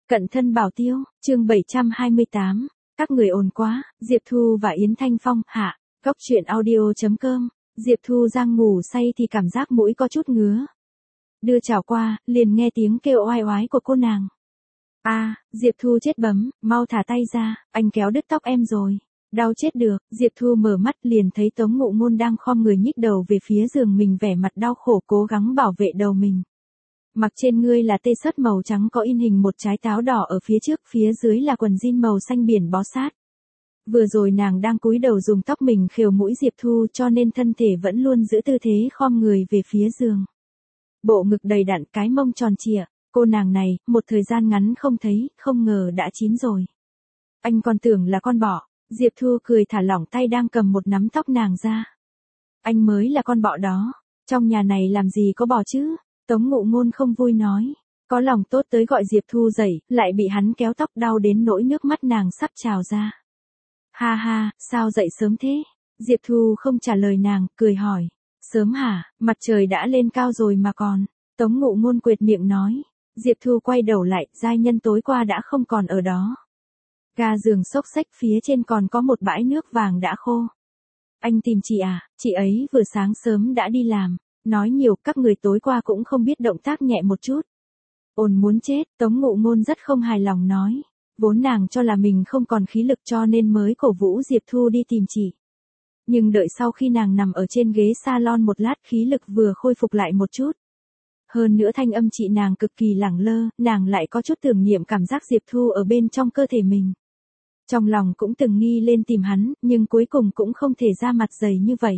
Cận thân bảo tiêu, chương 728, các người ồn quá, Diệp Thu và Yến Thanh Phong, hạ, góc chuyện audio.com, Diệp Thu đang ngủ say thì cảm giác mũi có chút ngứa. Đưa chảo qua, liền nghe tiếng kêu oai oái của cô nàng. Diệp Thu chết bấm, mau thả tay ra, anh kéo đứt tóc em rồi. Đau chết được, Diệp Thu mở mắt liền thấy Tống Ngụ Ngôn đang khom người nhích đầu về phía giường mình vẻ mặt đau khổ cố gắng bảo vệ đầu mình. Mặc trên ngươi là tê sớt màu trắng có in hình một trái táo đỏ ở phía trước, phía dưới là quần jean màu xanh biển bó sát. Vừa rồi nàng đang cúi đầu dùng tóc mình khều mũi Diệp Thu cho nên thân thể vẫn luôn giữ tư thế khom người về phía giường. Bộ ngực đầy đặn, cái mông tròn trịa, cô nàng này, một thời gian ngắn không thấy, không ngờ đã chín rồi. Anh còn tưởng là con bọ, Diệp Thu cười thả lỏng tay đang cầm một nắm tóc nàng ra. Anh mới là con bọ đó, trong nhà này làm gì có bọ chứ? Tống Ngụ Ngôn không vui nói, có lòng tốt tới gọi Diệp Thu dậy, lại bị hắn kéo tóc đau đến nỗi nước mắt nàng sắp trào ra. Ha ha, sao dậy sớm thế? Diệp Thu không trả lời nàng, cười hỏi, sớm hả, mặt trời đã lên cao rồi mà còn. Tống Ngụ Ngôn quệt miệng nói, Diệp Thu quay đầu lại, giai nhân tối qua đã không còn ở đó. Ga giường xốc xách phía trên còn có một bãi nước vàng đã khô. Anh tìm chị à, chị ấy vừa sáng sớm đã đi làm. Nói nhiều, các người tối qua cũng không biết động tác nhẹ một chút. Ồn muốn chết, Tống Ngụ Ngôn rất không hài lòng nói. Vốn nàng cho là mình không còn khí lực cho nên mới cổ vũ Diệp Thu đi tìm chị. Nhưng đợi sau khi nàng nằm ở trên ghế salon một lát khí lực vừa khôi phục lại một chút. Hơn nữa thanh âm chị nàng cực kỳ lẳng lơ, nàng lại có chút tưởng niệm cảm giác Diệp Thu ở bên trong cơ thể mình. Trong lòng cũng từng nghi lên tìm hắn, nhưng cuối cùng cũng không thể ra mặt dày như vậy.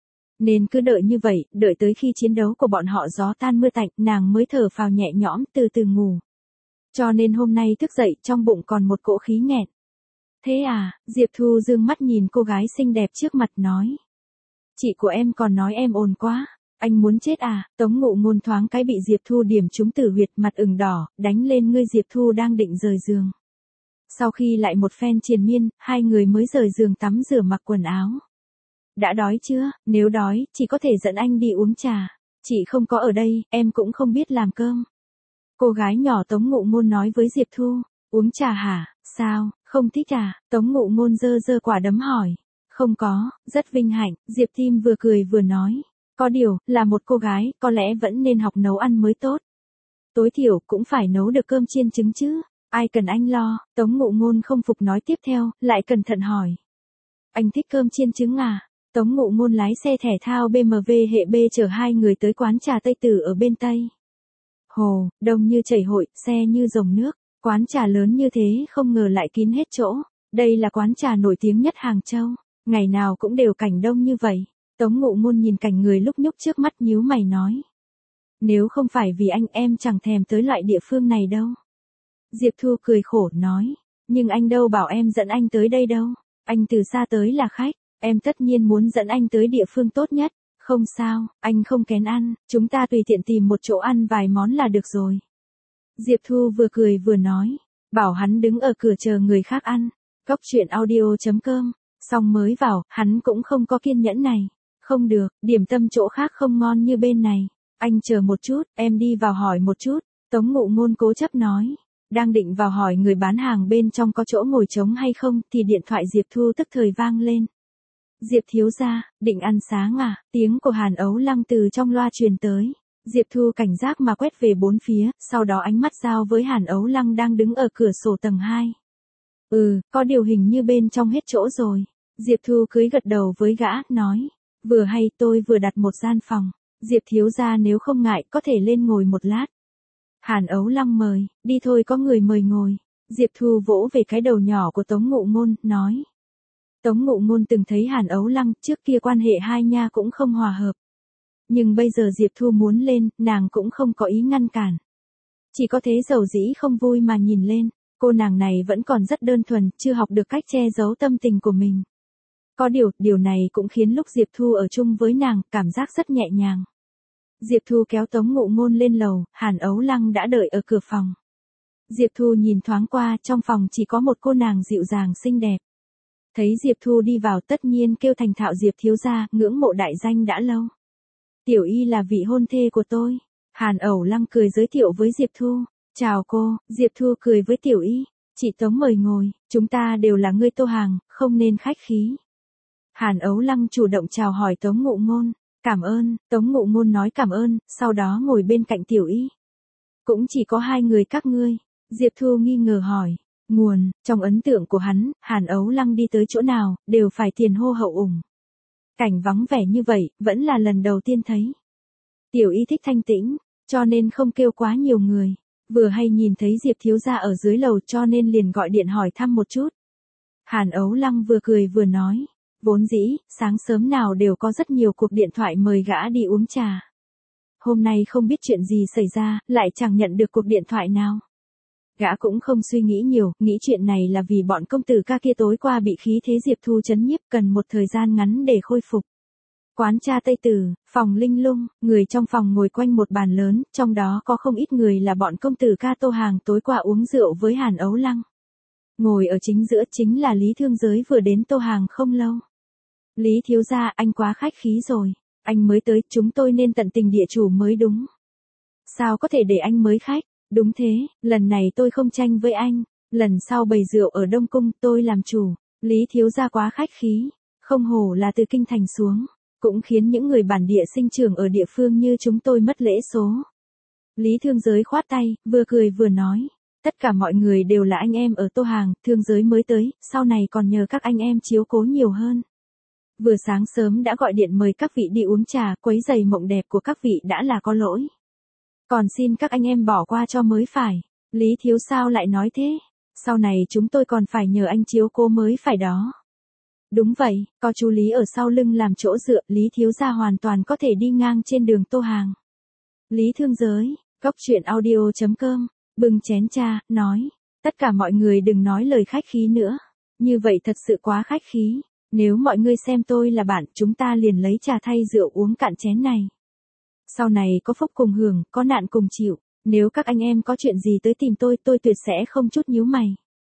Nên cứ đợi như vậy, đợi tới khi chiến đấu của bọn họ gió tan mưa tạnh, nàng mới thở phào nhẹ nhõm từ từ ngủ. Cho nên hôm nay thức dậy trong bụng còn một cỗ khí nghẹn. Thế à, Diệp Thu dương mắt nhìn cô gái xinh đẹp trước mặt nói. Chị của em còn nói em ồn quá, anh muốn chết à, Tống Ngụ Ngôn thoáng cái bị Diệp Thu điểm trúng tử huyệt mặt ửng đỏ, đánh lên ngươi Diệp Thu đang định rời giường. Sau khi lại một phen triền miên, hai người mới rời giường tắm rửa mặc quần áo. Đã đói chưa? Nếu đói, chị có thể dẫn anh đi uống trà. Chị không có ở đây, em cũng không biết làm cơm. Cô gái nhỏ Tống Ngụ Ngôn nói với Diệp Thu, uống trà hả? Sao, không thích à? Tống Ngụ Ngôn giơ giơ quả đấm hỏi. Không có, rất vinh hạnh, Diệp Tim vừa cười vừa nói. Có điều, là một cô gái, có lẽ vẫn nên học nấu ăn mới tốt. Tối thiểu cũng phải nấu được cơm chiên trứng chứ. Ai cần anh lo? Tống Ngụ Ngôn không phục nói tiếp theo, lại cẩn thận hỏi. Anh thích cơm chiên trứng à? Tống Ngụ Ngôn lái xe thể thao BMW hệ B chở hai người tới quán trà Tây Tử ở bên Tây. Hồ, đông như chảy hội, xe như dòng nước, quán trà lớn như thế không ngờ lại kín hết chỗ. Đây là quán trà nổi tiếng nhất Hàng Châu, ngày nào cũng đều cảnh đông như vậy. Tống Ngụ Ngôn nhìn cảnh người lúc nhúc trước mắt nhíu mày nói. Nếu không phải vì anh em chẳng thèm tới loại địa phương này đâu. Diệp Thu cười khổ nói, nhưng anh đâu bảo em dẫn anh tới đây đâu, anh từ xa tới là khách. Em tất nhiên muốn dẫn anh tới địa phương tốt nhất. Không sao, anh không kén ăn, chúng ta tùy tiện tìm một chỗ ăn vài món là được rồi. Diệp Thu vừa cười vừa nói, bảo hắn đứng ở cửa chờ người khác ăn. Góc chuyện audio.com, xong mới vào, hắn cũng không có kiên nhẫn này. Không được, điểm tâm chỗ khác không ngon như bên này. Anh chờ một chút, em đi vào hỏi một chút. Tống Ngụ Ngôn cố chấp nói. Đang định vào hỏi người bán hàng bên trong có chỗ ngồi trống hay không, thì điện thoại Diệp Thu tức thời vang lên. Diệp thiếu gia, định ăn sáng à? Tiếng của Hàn Ấu Lăng từ trong loa truyền tới. Diệp Thu cảnh giác mà quét về bốn phía, sau đó ánh mắt giao với Hàn Ấu Lăng đang đứng ở cửa sổ tầng 2. Có điều hình như bên trong hết chỗ rồi. Diệp Thu cưới gật đầu với gã, nói. Vừa hay tôi vừa đặt một gian phòng. Diệp thiếu gia nếu không ngại có thể lên ngồi một lát. Hàn Ấu Lăng mời, đi thôi có người mời ngồi. Diệp Thu vỗ về cái đầu nhỏ của Tống Ngụ Ngôn, nói. Tống Ngụ Ngôn từng thấy Hàn Ấu Lăng, trước kia quan hệ hai nha cũng không hòa hợp. Nhưng bây giờ Diệp Thu muốn lên, nàng cũng không có ý ngăn cản. Chỉ có thế dầu dĩ không vui mà nhìn lên, cô nàng này vẫn còn rất đơn thuần, chưa học được cách che giấu tâm tình của mình. Có điều này cũng khiến lúc Diệp Thu ở chung với nàng, cảm giác rất nhẹ nhàng. Diệp Thu kéo Tống Ngụ Ngôn lên lầu, Hàn Ấu Lăng đã đợi ở cửa phòng. Diệp Thu nhìn thoáng qua, trong phòng chỉ có một cô nàng dịu dàng xinh đẹp. Thấy Diệp Thu đi vào tất nhiên kêu thành thạo Diệp thiếu gia, ngưỡng mộ đại danh đã lâu. Tiểu Y là vị hôn thê của tôi. Hàn Ấu Lăng cười giới thiệu với Diệp Thu. Chào cô, Diệp Thu cười với Tiểu Y. Chị Tống mời ngồi, chúng ta đều là người Tô Hàng, không nên khách khí. Hàn Ấu Lăng chủ động chào hỏi Tống Ngụ Ngôn. Cảm ơn, Tống Ngụ Ngôn nói cảm ơn, sau đó ngồi bên cạnh Tiểu Y. Cũng chỉ có hai người các ngươi. Diệp Thu nghi ngờ hỏi. Nguồn, trong ấn tượng của hắn, Hàn Ấu Lăng đi tới chỗ nào, đều phải tiền hô hậu ủng. Cảnh vắng vẻ như vậy, vẫn là lần đầu tiên thấy. Tiểu Y thích thanh tĩnh, cho nên không kêu quá nhiều người. Vừa hay nhìn thấy Diệp thiếu gia ở dưới lầu cho nên liền gọi điện hỏi thăm một chút. Hàn Ấu Lăng vừa cười vừa nói. Vốn dĩ, sáng sớm nào đều có rất nhiều cuộc điện thoại mời gã đi uống trà. Hôm nay không biết chuyện gì xảy ra, lại chẳng nhận được cuộc điện thoại nào. Gã cũng không suy nghĩ nhiều, nghĩ chuyện này là vì bọn công tử ca kia tối qua bị khí thế Diệp Thu chấn nhiếp cần một thời gian ngắn để khôi phục. Quán trà Tây Tử, phòng linh lung, người trong phòng ngồi quanh một bàn lớn, trong đó có không ít người là bọn công tử ca Tô Hàng tối qua uống rượu với Hàn Ấu Lăng. Ngồi ở chính giữa chính là Lý Thương Giới vừa đến Tô Hàng không lâu. Lý thiếu gia, anh quá khách khí rồi. Anh mới tới, chúng tôi nên tận tình địa chủ mới đúng. Sao có thể để anh mới khách? Đúng thế, lần này tôi không tranh với anh. Lần sau bày rượu ở Đông Cung tôi làm chủ. Lý thiếu gia quá khách khí. Không hổ là từ kinh thành xuống. Cũng khiến những người bản địa sinh trưởng ở địa phương như chúng tôi mất lễ số. Lý Thương Giới khoát tay, vừa cười vừa nói. Tất cả mọi người đều là anh em ở Tô Hàng, Thương Giới mới tới, sau này còn nhờ các anh em chiếu cố nhiều hơn. Vừa sáng sớm đã gọi điện mời các vị đi uống trà, quấy giày mộng đẹp của các vị đã là có lỗi. Còn xin các anh em bỏ qua cho mới phải. Lý thiếu sao lại nói thế? Sau này chúng tôi còn phải nhờ anh chiếu cố mới phải đó. Đúng vậy, có chú Lý ở sau lưng làm chỗ dựa, Lý thiếu gia hoàn toàn có thể đi ngang trên đường Tô Hàng. Lý Thương Giới, góc truyện audio.com, bưng chén trà, nói. Tất cả mọi người đừng nói lời khách khí nữa. Như vậy thật sự quá khách khí. Nếu mọi người xem tôi là bạn, chúng ta liền lấy trà thay rượu uống cạn chén này. Sau này có phúc cùng hưởng, có nạn cùng chịu. Nếu các anh em có chuyện gì tới tìm tôi tuyệt sẽ không chút nhíu mày.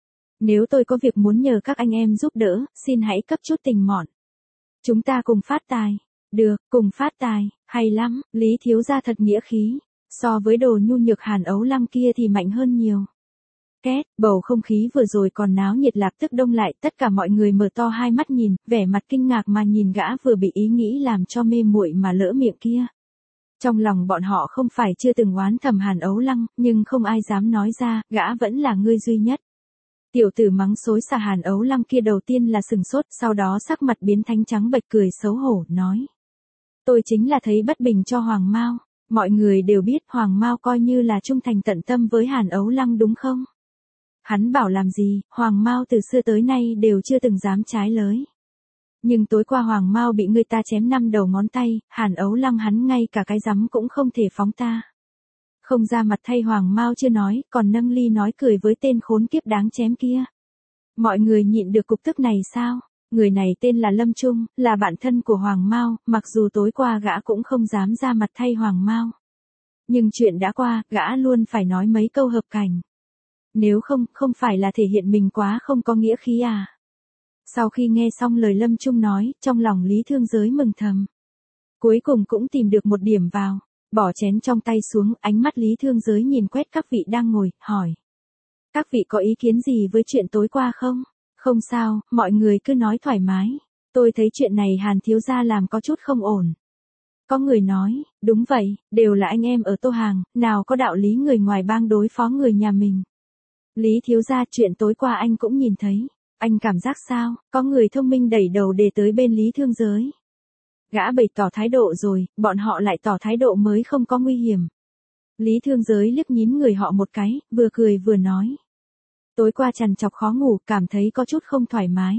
Nếu tôi có việc muốn nhờ các anh em giúp đỡ, xin hãy cấp chút tình mọn. Chúng ta cùng phát tài. Được, cùng phát tài, hay lắm, Lý thiếu gia thật nghĩa khí. So với đồ nhu nhược Hàn Ấu Lăng kia thì mạnh hơn nhiều. Két, bầu không khí vừa rồi còn náo nhiệt lập tức đông lại, tất cả mọi người mở to hai mắt nhìn, vẻ mặt kinh ngạc mà nhìn gã vừa bị ý nghĩ làm cho mê muội mà lỡ miệng kia. Trong lòng bọn họ không phải chưa từng oán thầm Hàn Ấu Lăng, nhưng không ai dám nói ra, gã vẫn là người duy nhất. Tiểu tử mắng xối xả Hàn Ấu Lăng kia đầu tiên là sừng sốt, sau đó sắc mặt biến thanh trắng bệch cười xấu hổ, nói. Tôi chính là thấy bất bình cho Hoàng Mao, mọi người đều biết Hoàng Mao coi như là trung thành tận tâm với Hàn Ấu Lăng đúng không? Hắn bảo làm gì, Hoàng Mao từ xưa tới nay đều chưa từng dám trái lới. Nhưng tối qua Hoàng Mao bị người ta chém 5 đầu ngón tay, Hàn Ấu Lăng hắn ngay cả cái rắm cũng không thể phóng ta. Không ra mặt thay Hoàng Mao chưa nói, còn nâng ly nói cười với tên khốn kiếp đáng chém kia. Mọi người nhịn được cục tức này sao? Người này tên là Lâm Trung, là bạn thân của Hoàng Mao, mặc dù tối qua gã cũng không dám ra mặt thay Hoàng Mao. Nhưng chuyện đã qua, gã luôn phải nói mấy câu hợp cảnh. Nếu không, không phải là thể hiện mình quá không có nghĩa khí à? Sau khi nghe xong lời Lâm Trung nói, trong lòng Lý Thương Giới mừng thầm. Cuối cùng cũng tìm được một điểm vào, bỏ chén trong tay xuống, ánh mắt Lý Thương Giới nhìn quét các vị đang ngồi, hỏi. Các vị có ý kiến gì với chuyện tối qua không? Không sao, mọi người cứ nói thoải mái. Tôi thấy chuyện này Hàn thiếu gia làm có chút không ổn. Có người nói, đúng vậy, đều là anh em ở Tô Hàng, nào có đạo lý người ngoài bang đối phó người nhà mình. Lý thiếu gia, chuyện tối qua anh cũng nhìn thấy. Anh cảm giác sao? Có người thông minh đẩy đầu đề tới bên Lý Thương Giới. Gã bày tỏ thái độ rồi, bọn họ lại tỏ thái độ mới không có nguy hiểm. Lý Thương Giới liếc nhín người họ một cái, vừa cười vừa nói. Tối qua trằn trọc khó ngủ, cảm thấy có chút không thoải mái.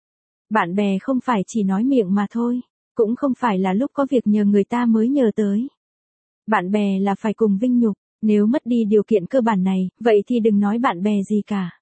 Bạn bè không phải chỉ nói miệng mà thôi, cũng không phải là lúc có việc nhờ người ta mới nhờ tới. Bạn bè là phải cùng vinh nhục, nếu mất đi điều kiện cơ bản này, vậy thì đừng nói bạn bè gì cả.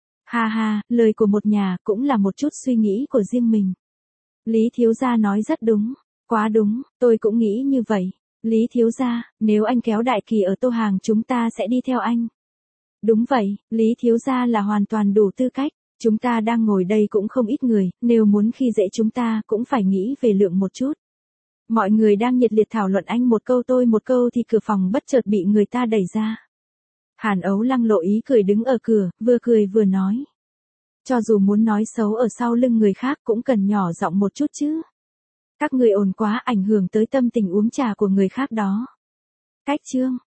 Ha ha, lời của một nhà cũng là một chút suy nghĩ của riêng mình. Lý thiếu gia nói rất đúng, quá đúng, tôi cũng nghĩ như vậy. Lý thiếu gia, nếu anh kéo đại kỳ ở Tô Hàng chúng ta sẽ đi theo anh. Đúng vậy, Lý thiếu gia là hoàn toàn đủ tư cách, chúng ta đang ngồi đây cũng không ít người, nếu muốn khi dễ chúng ta cũng phải nghĩ về lượng một chút. Mọi người đang nhiệt liệt thảo luận anh một câu tôi một câu thì cửa phòng bất chợt bị người ta đẩy ra. Hàn Ấu Lăng lộ ý cười đứng ở cửa, vừa cười vừa nói. Cho dù muốn nói xấu ở sau lưng người khác cũng cần nhỏ giọng một chút chứ. Các người ồn quá ảnh hưởng tới tâm tình uống trà của người khác đó. Cách chương.